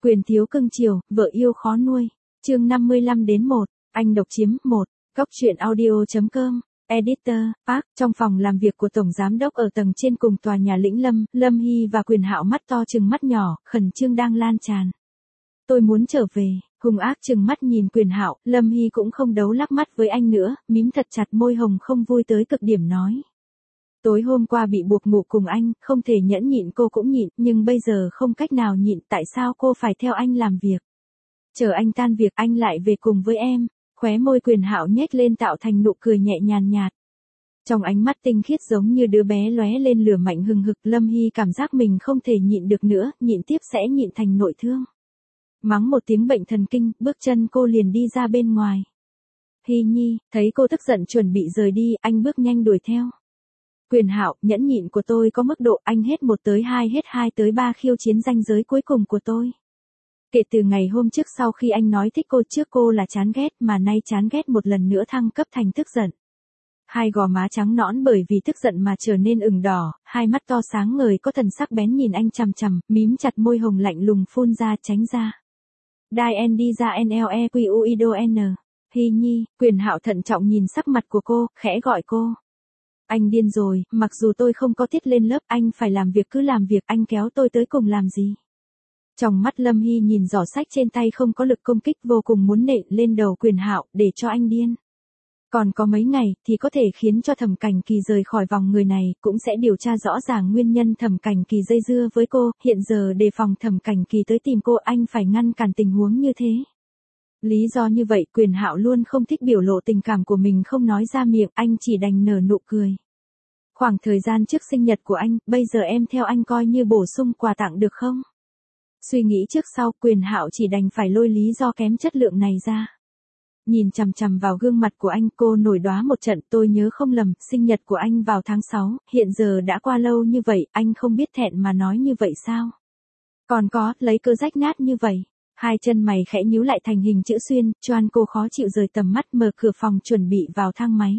Quyền thiếu cưng chiều, vợ yêu khó nuôi. Chương 55-1, anh độc chiếm 1. Góc truyện audio.com. Editor, Park. Trong phòng làm việc của Tổng Giám đốc ở tầng trên cùng tòa nhà Lĩnh Lâm, Lâm Hy và Quyền Hạo mắt to trừng mắt nhỏ, khẩn trương đang lan tràn. Tôi muốn trở về, hung ác trừng mắt nhìn Quyền Hạo, Lâm Hy cũng không đấu lắc mắt với anh nữa, mím thật chặt môi hồng không vui tới cực điểm nói. Tối hôm qua bị buộc ngủ cùng anh, không thể nhẫn nhịn cô cũng nhịn, nhưng bây giờ không cách nào nhịn, tại sao cô phải theo anh làm việc? Chờ anh tan việc anh lại về cùng với em. Khóe môi Quyền Hạo nhếch lên tạo thành nụ cười nhẹ nhàn nhạt. Trong ánh mắt tinh khiết giống như đứa bé lóe lên lửa mạnh hừng hực, Lâm Hy cảm giác mình không thể nhịn được nữa, nhịn tiếp sẽ nhịn thành nội thương. Mắng một tiếng bệnh thần kinh, bước chân cô liền đi ra bên ngoài. Hy Nhi, thấy cô tức giận chuẩn bị rời đi, anh bước nhanh đuổi theo. Quyền Hạo, nhẫn nhịn của tôi có mức độ, anh hết 1 tới 2 hết 2 tới 3 khiêu chiến ranh giới cuối cùng của tôi. Kể từ ngày hôm trước sau khi anh nói thích cô trước cô là chán ghét mà nay chán ghét một lần nữa thăng cấp thành tức giận. Hai gò má trắng nõn bởi vì tức giận mà trở nên ửng đỏ, hai mắt to sáng ngời có thần sắc bén nhìn anh chằm chằm, mím chặt môi hồng lạnh lùng phun ra tránh ra. Đai N đi ra NLEQUIDON. Hy Nhi, Quyền Hạo thận trọng nhìn sắc mặt của cô, khẽ gọi cô. Anh điên rồi, mặc dù tôi không có tiết lên lớp anh phải làm việc cứ làm việc, anh kéo tôi tới cùng làm gì? Trong mắt Lâm Hy nhìn giỏ sách trên tay không có lực công kích vô cùng muốn nện lên đầu Quyền Hạo để cho anh điên. Còn có mấy ngày thì có thể khiến cho Thẩm Cảnh Kỳ rời khỏi vòng người này, cũng sẽ điều tra rõ ràng nguyên nhân Thẩm Cảnh Kỳ dây dưa với cô, hiện giờ đề phòng Thẩm Cảnh Kỳ tới tìm cô anh phải ngăn cản tình huống như thế. Lý do như vậy Quyền Hạo luôn không thích biểu lộ tình cảm của mình không nói ra miệng, anh chỉ đành nở nụ cười. Khoảng thời gian trước sinh nhật của anh, bây giờ em theo anh coi như bổ sung quà tặng được không? Suy nghĩ trước sau Quyền Hạo chỉ đành phải lôi lý do kém chất lượng này ra. Nhìn chằm chằm vào gương mặt của anh cô nổi đoá một trận tôi nhớ không lầm, sinh nhật của anh vào tháng 6, hiện giờ đã qua lâu như vậy, anh không biết thẹn mà nói như vậy sao? Còn có, lấy cơ rách nát như vậy. Hai chân mày khẽ nhíu lại thành hình chữ xuyên, choan cô khó chịu rời tầm mắt mở cửa phòng chuẩn bị vào thang máy.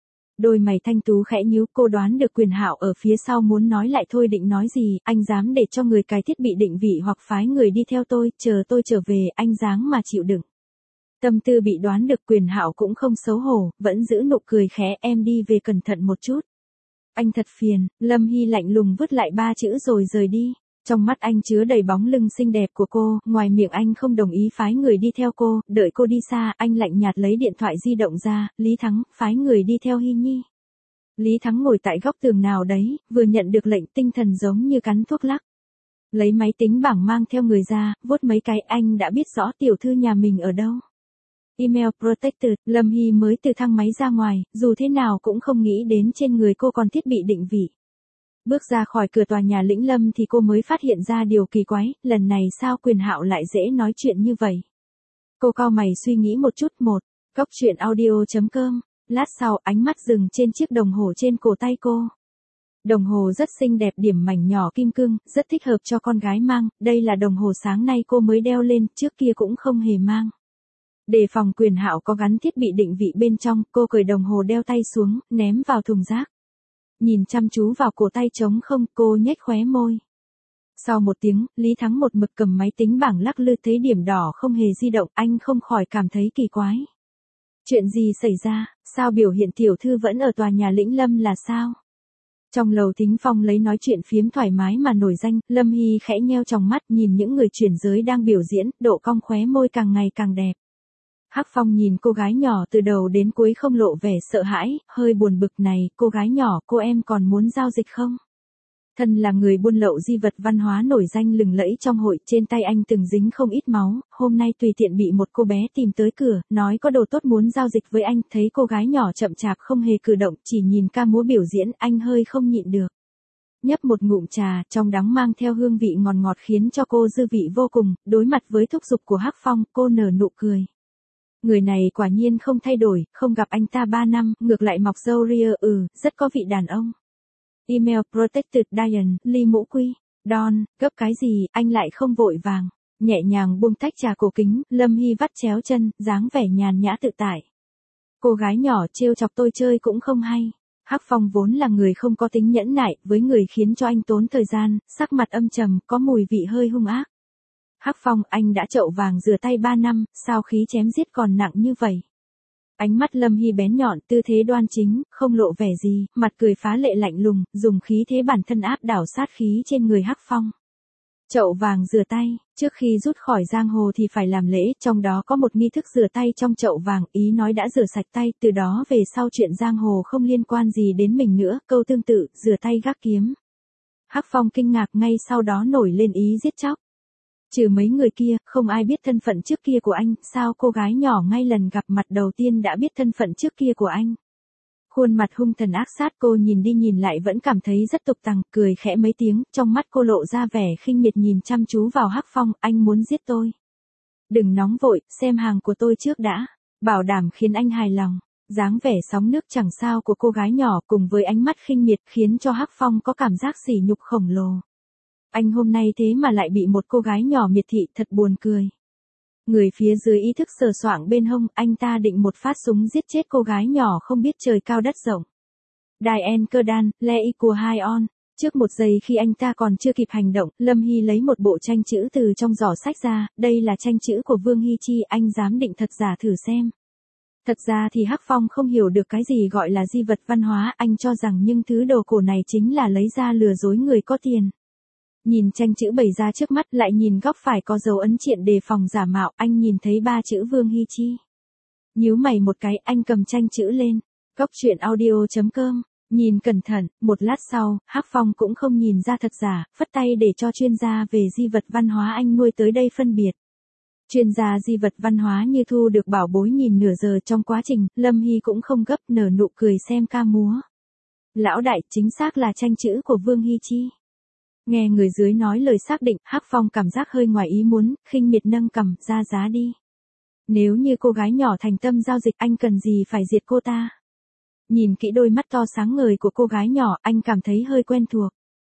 Đôi mày thanh tú khẽ nhíu cô đoán được Quyền Hạo ở phía sau muốn nói lại thôi định nói gì, anh dám để cho người cài thiết bị định vị hoặc phái người đi theo tôi trở về, anh dáng mà chịu đựng. Tâm tư bị đoán được Quyền Hạo cũng không xấu hổ, vẫn giữ nụ cười khẽ em đi về cẩn thận một chút. Anh thật phiền, Lâm Hy lạnh lùng vứt lại 3 chữ rồi rời đi. Trong mắt anh chứa đầy bóng lưng xinh đẹp của cô, ngoài miệng anh không đồng ý phái người đi theo cô, đợi cô đi xa, anh lạnh nhạt lấy điện thoại di động ra, Lý Thắng, phái người đi theo Hy Nhi. Lý Thắng ngồi tại góc tường nào đấy, vừa nhận được lệnh tinh thần giống như cắn thuốc lắc. Lấy máy tính bảng mang theo người ra, vuốt mấy cái anh đã biết rõ tiểu thư nhà mình ở đâu. Email protected, Lâm Hy mới từ thang máy ra ngoài, dù thế nào cũng không nghĩ đến trên người cô còn thiết bị định vị. Bước ra khỏi cửa tòa nhà Lĩnh Lâm thì cô mới phát hiện ra điều kỳ quái, lần này sao Quyền Hạo lại dễ nói chuyện như vậy. Cô cau mày suy nghĩ một chút. Góc truyện audio.com. Lát sau ánh mắt dừng trên chiếc đồng hồ trên cổ tay cô. Đồng hồ rất xinh đẹp điểm mảnh nhỏ kim cương, rất thích hợp cho con gái mang, đây là đồng hồ sáng nay cô mới đeo lên, trước kia cũng không hề mang. Đề phòng Quyền Hạo có gắn thiết bị định vị bên trong, cô cởi đồng hồ đeo tay xuống, ném vào thùng rác. Nhìn chăm chú vào cổ tay trống không, cô nhếch khóe môi. Sau một tiếng, Lý Thắng một mực cầm máy tính bảng lắc lư thấy điểm đỏ không hề di động, anh không khỏi cảm thấy kỳ quái. Chuyện gì xảy ra, sao biểu hiện tiểu thư vẫn ở tòa nhà Lĩnh Lâm là sao? Trong lầu Thính Phong lấy nói chuyện phiếm thoải mái mà nổi danh, Lâm Hy khẽ nheo tròng mắt nhìn những người chuyển giới đang biểu diễn, độ cong khóe môi càng ngày càng đẹp. Hắc Phong nhìn cô gái nhỏ từ đầu đến cuối không lộ vẻ sợ hãi, hơi buồn bực này, cô gái nhỏ, cô em còn muốn giao dịch không? Thân là người buôn lậu di vật văn hóa nổi danh lừng lẫy trong hội, trên tay anh từng dính không ít máu, hôm nay tùy tiện bị một cô bé tìm tới cửa, nói có đồ tốt muốn giao dịch với anh, thấy cô gái nhỏ chậm chạp không hề cử động, chỉ nhìn ca múa biểu diễn, anh hơi không nhịn được. Nhấp một ngụm trà, trong đắng mang theo hương vị ngọt ngọt khiến cho cô dư vị vô cùng, đối mặt với thúc giục của Hắc Phong, cô nở nụ cười. Người này quả nhiên không thay đổi, không gặp anh ta 3 năm, ngược lại mọc râu ria, rất có vị đàn ông. Email protected Diane, ly mũ quy. Don, gấp cái gì, anh lại không vội vàng. Nhẹ nhàng buông tách trà cổ kính, Lâm Hy vắt chéo chân, dáng vẻ nhàn nhã tự tại. Cô gái nhỏ trêu chọc tôi chơi cũng không hay. Hắc Phong vốn là người không có tính nhẫn nại, với người khiến cho anh tốn thời gian, sắc mặt âm trầm, có mùi vị hơi hung ác. Hắc Phong, anh đã chậu vàng rửa tay 3 năm, sao khí chém giết còn nặng như vậy? Ánh mắt Lâm Hy bén nhọn, tư thế đoan chính, không lộ vẻ gì, mặt cười phá lệ lạnh lùng, dùng khí thế bản thân áp đảo sát khí trên người Hắc Phong. Chậu vàng rửa tay, trước khi rút khỏi giang hồ thì phải làm lễ, trong đó có một nghi thức rửa tay trong chậu vàng, ý nói đã rửa sạch tay, từ đó về sau chuyện giang hồ không liên quan gì đến mình nữa, câu tương tự, rửa tay gác kiếm. Hắc Phong kinh ngạc, ngay sau đó nổi lên ý giết chóc. Trừ mấy người kia, không ai biết thân phận trước kia của anh, sao cô gái nhỏ ngay lần gặp mặt đầu tiên đã biết thân phận trước kia của anh. Khuôn mặt hung thần ác sát, cô nhìn đi nhìn lại vẫn cảm thấy rất tục tằng, cười khẽ mấy tiếng, trong mắt cô lộ ra vẻ khinh miệt nhìn chăm chú vào Hắc Phong, anh muốn giết tôi. Đừng nóng vội, xem hàng của tôi trước đã, bảo đảm khiến anh hài lòng. Dáng vẻ sóng nước chẳng sao của cô gái nhỏ cùng với ánh mắt khinh miệt khiến cho Hắc Phong có cảm giác sỉ nhục khổng lồ. Anh hôm nay thế mà lại bị một cô gái nhỏ miệt thị, thật buồn cười. Người phía dưới ý thức sờ soạng bên hông, anh ta định một phát súng giết chết cô gái nhỏ không biết trời cao đất rộng. Diane Kerdan, Le Equal High On. Trước một giây khi anh ta còn chưa kịp hành động, Lâm Hy lấy một bộ tranh chữ từ trong giỏ sách ra, đây là tranh chữ của Vương Hy Chi, anh dám định thật giả thử xem. Thật ra thì Hắc Phong không hiểu được cái gì gọi là di vật văn hóa, anh cho rằng những thứ đồ cổ này chính là lấy ra lừa dối người có tiền. Nhìn tranh chữ bày ra trước mắt, lại nhìn góc phải có dấu ấn triện đề phòng giả mạo, anh nhìn thấy 3 chữ Vương Hy Chi. Nhíu mày một cái, anh cầm tranh chữ lên. Góc truyện audio.com. Nhìn cẩn thận, một lát sau, Hắc Phong cũng không nhìn ra thật giả, phất tay để cho chuyên gia về di vật văn hóa anh nuôi tới đây phân biệt. Chuyên gia di vật văn hóa như thu được bảo bối nhìn nửa giờ trong quá trình, Lâm Hy cũng không gấp, nở nụ cười xem ca múa. Lão đại, chính xác là tranh chữ của Vương Hy Chi. Nghe người dưới nói lời xác định, Hắc Phong cảm giác hơi ngoài ý muốn, khinh miệt nâng cằm, ra giá đi. Nếu như cô gái nhỏ thành tâm giao dịch, anh cần gì phải diệt cô ta? Nhìn kỹ đôi mắt to sáng ngời của cô gái nhỏ, anh cảm thấy hơi quen thuộc.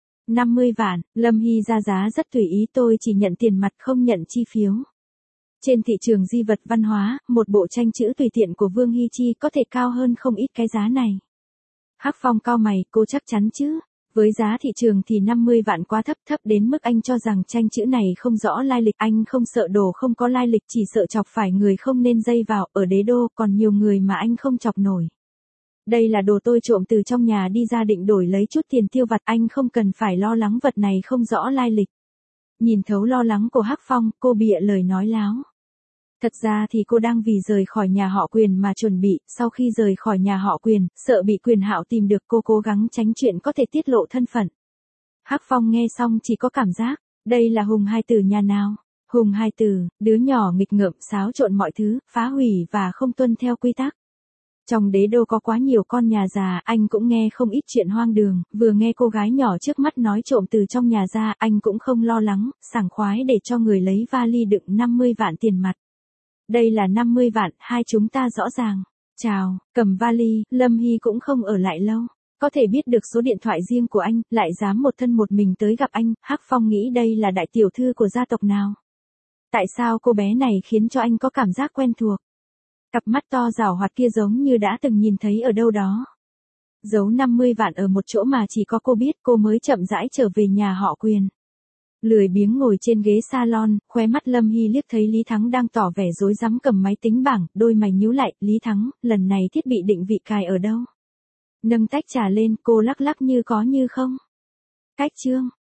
50 vạn, Lâm Hy ra giá rất tùy ý, tôi chỉ nhận tiền mặt không nhận chi phiếu. Trên thị trường di vật văn hóa, một bộ tranh chữ tùy tiện của Vương Hy Chi có thể cao hơn không ít cái giá này. Hắc Phong cau mày, cô chắc chắn chứ? Với giá thị trường thì 50 vạn quá thấp, thấp đến mức anh cho rằng tranh chữ này không rõ lai lịch, anh không sợ đồ không có lai lịch, chỉ sợ chọc phải người không nên dây vào, ở đế đô còn nhiều người mà anh không chọc nổi. Đây là đồ tôi trộm từ trong nhà đi ra định đổi lấy chút tiền tiêu vặt, anh không cần phải lo lắng vật này không rõ lai lịch. Nhìn thấu lo lắng của Hắc Phong, cô bịa lời nói láo. Thật ra thì cô đang vì rời khỏi nhà họ Quyền mà chuẩn bị, sau khi rời khỏi nhà họ Quyền, sợ bị Quyền Hạo tìm được, cô cố gắng tránh chuyện có thể tiết lộ thân phận. Hắc Phong nghe xong chỉ có cảm giác, đây là Hùng Hai Tử nhà nào? Hùng Hai Tử, đứa nhỏ nghịch ngợm, xáo trộn mọi thứ, phá hủy và không tuân theo quy tắc. Trong đế đô có quá nhiều con nhà già, anh cũng nghe không ít chuyện hoang đường, vừa nghe cô gái nhỏ trước mắt nói trộm từ trong nhà ra, anh cũng không lo lắng, sảng khoái để cho người lấy vali đựng 50 vạn tiền mặt. Đây là 50 vạn, hai chúng ta rõ ràng. Chào, cầm vali, Lâm Hy cũng không ở lại lâu. Có thể biết được số điện thoại riêng của anh, lại dám một thân một mình tới gặp anh, Hắc Phong nghĩ đây là đại tiểu thư của gia tộc nào. Tại sao cô bé này khiến cho anh có cảm giác quen thuộc? Cặp mắt to rảo hoạt kia giống như đã từng nhìn thấy ở đâu đó. Giấu 50 vạn ở một chỗ mà chỉ có cô biết, cô mới chậm rãi trở về nhà họ Quyền. Lười biếng ngồi trên ghế salon, khóe mắt Lâm Hy liếc thấy Lý Thắng đang tỏ vẻ rối rắm cầm máy tính bảng, đôi mày nhíu lại, Lý Thắng, lần này thiết bị định vị cài ở đâu? Nâng tách trà lên, cô lắc lắc như có như không. Cách chương.